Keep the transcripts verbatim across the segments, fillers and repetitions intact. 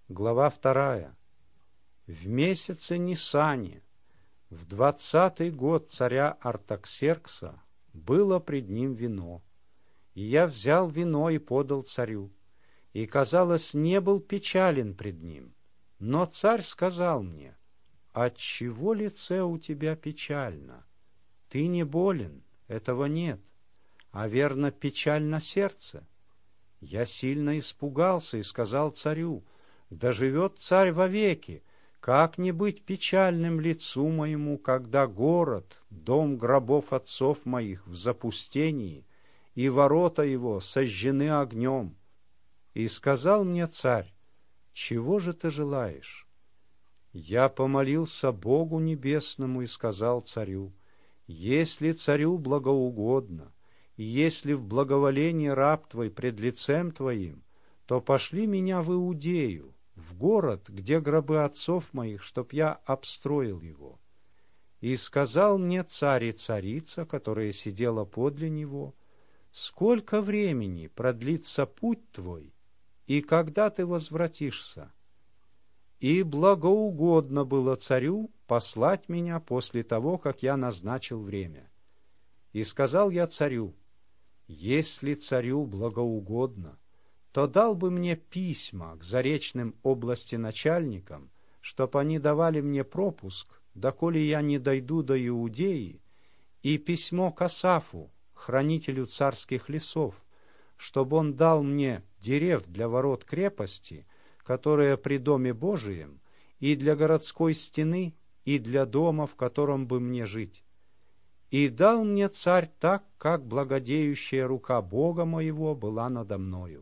Глава вторая. В месяце Нисане, в двадцатый год царя Артаксеркса, было пред ним вино. И я взял вино и подал царю, и, казалось, не был печален пред ним. Но царь сказал мне: «Отчего лице у тебя печально? Ты не болен, этого нет, а верно печально сердце». Я сильно испугался и сказал царю: «Да живет царь вовеки! Как не быть печальным лицу моему, когда город, дом гробов отцов моих, в запустении, и ворота его сожжены огнем?» И сказал мне царь: «Чего же ты желаешь?» Я помолился Богу Небесному и сказал царю: «Если царю благоугодно, и если в благоволении раб твой пред лицем твоим, то пошли меня в Иудею, в город, где гробы отцов моих, чтоб я обстроил его». И сказал мне царь и царица, которая сидела подле него: «Сколько времени продлится путь твой, и когда ты возвратишься?» И благоугодно было царю послать меня после того, как я назначил время. И сказал я царю: «Если царю благоугодно, то дал бы мне письма к заречным областеначальникам, чтоб они давали мне пропуск, доколе я не дойду до Иудеи, и письмо к Асафу, хранителю царских лесов, чтобы он дал мне дерев для ворот крепости, которая при доме Божием, и для городской стены, и для дома, в котором бы мне жить. И дал мне царь так, как благодеющая рука Бога моего была надо мною.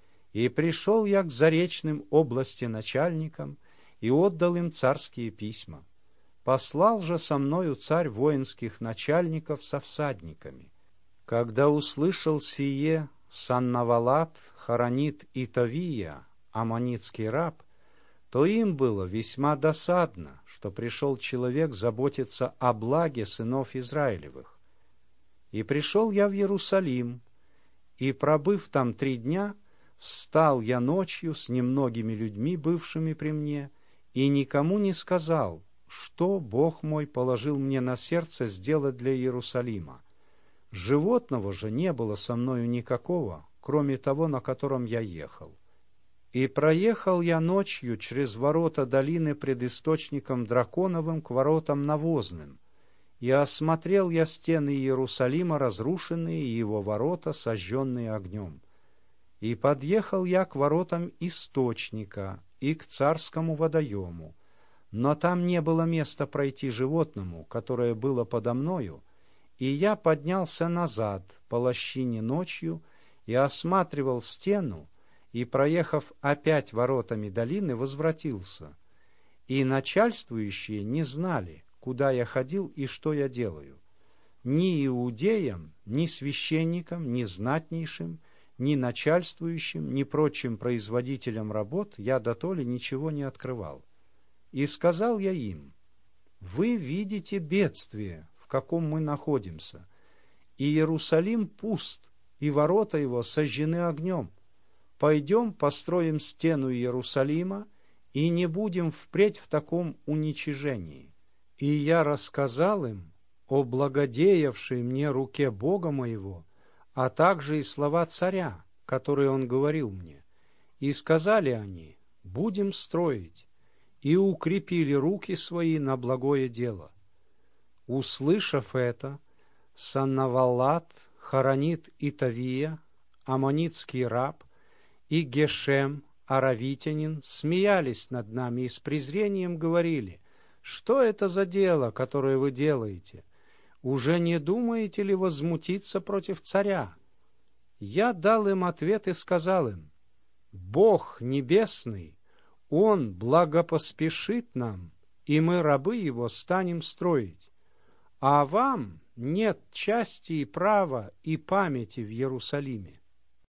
И пришел я к заречным областеначальникам и отдал им царские письма. Послал же со мною царь воинских начальников со всадниками. Когда услышал сие Саннавалат, Хоронит и Товия, аммонитский раб, то им было весьма досадно, что пришел человек заботиться о благе сынов Израилевых. И пришел я в Иерусалим, и, пробыв там три дня, встал я ночью с немногими людьми, бывшими при мне, и никому не сказал, что Бог мой положил мне на сердце сделать для Иерусалима. Животного же не было со мною никакого, кроме того, на котором я ехал. И проехал я ночью через ворота долины пред источником Драконовым к воротам Навозным, и осмотрел я стены Иерусалима, разрушенные, и его ворота, сожженные огнем. И подъехал я к воротам Источника и к царскому водоему, но там не было места пройти животному, которое было подо мною, и я поднялся назад по лощине ночью и осматривал стену, и, проехав опять воротами долины, возвратился. И начальствующие не знали, куда я ходил и что я делаю. Ни иудеям, ни священникам, ни знатнейшим, ни начальствующим, ни прочим производителям работ я дотоле ничего не открывал. И сказал я им: «Вы видите бедствие, в каком мы находимся, и Иерусалим пуст, и ворота его сожжены огнем. Пойдем построим стену Иерусалима, и не будем впредь в таком уничижении». И я рассказал им о благодеявшей мне руке Бога моего, а также и слова царя, которые он говорил мне. И сказали они: «Будем строить», и укрепили руки свои на благое дело. Услышав это, Саннавалат, Хоронит и Товия, аммонитский раб, и Гешем, аравитянин, смеялись над нами и с презрением говорили: «Что это за дело, которое вы делаете? Уже не думаете ли возмутиться против царя?» Я дал им ответ и сказал им: «Бог небесный, Он благопоспешит нам, и мы, рабы Его, станем строить. А вам нет части и права и памяти в Иерусалиме».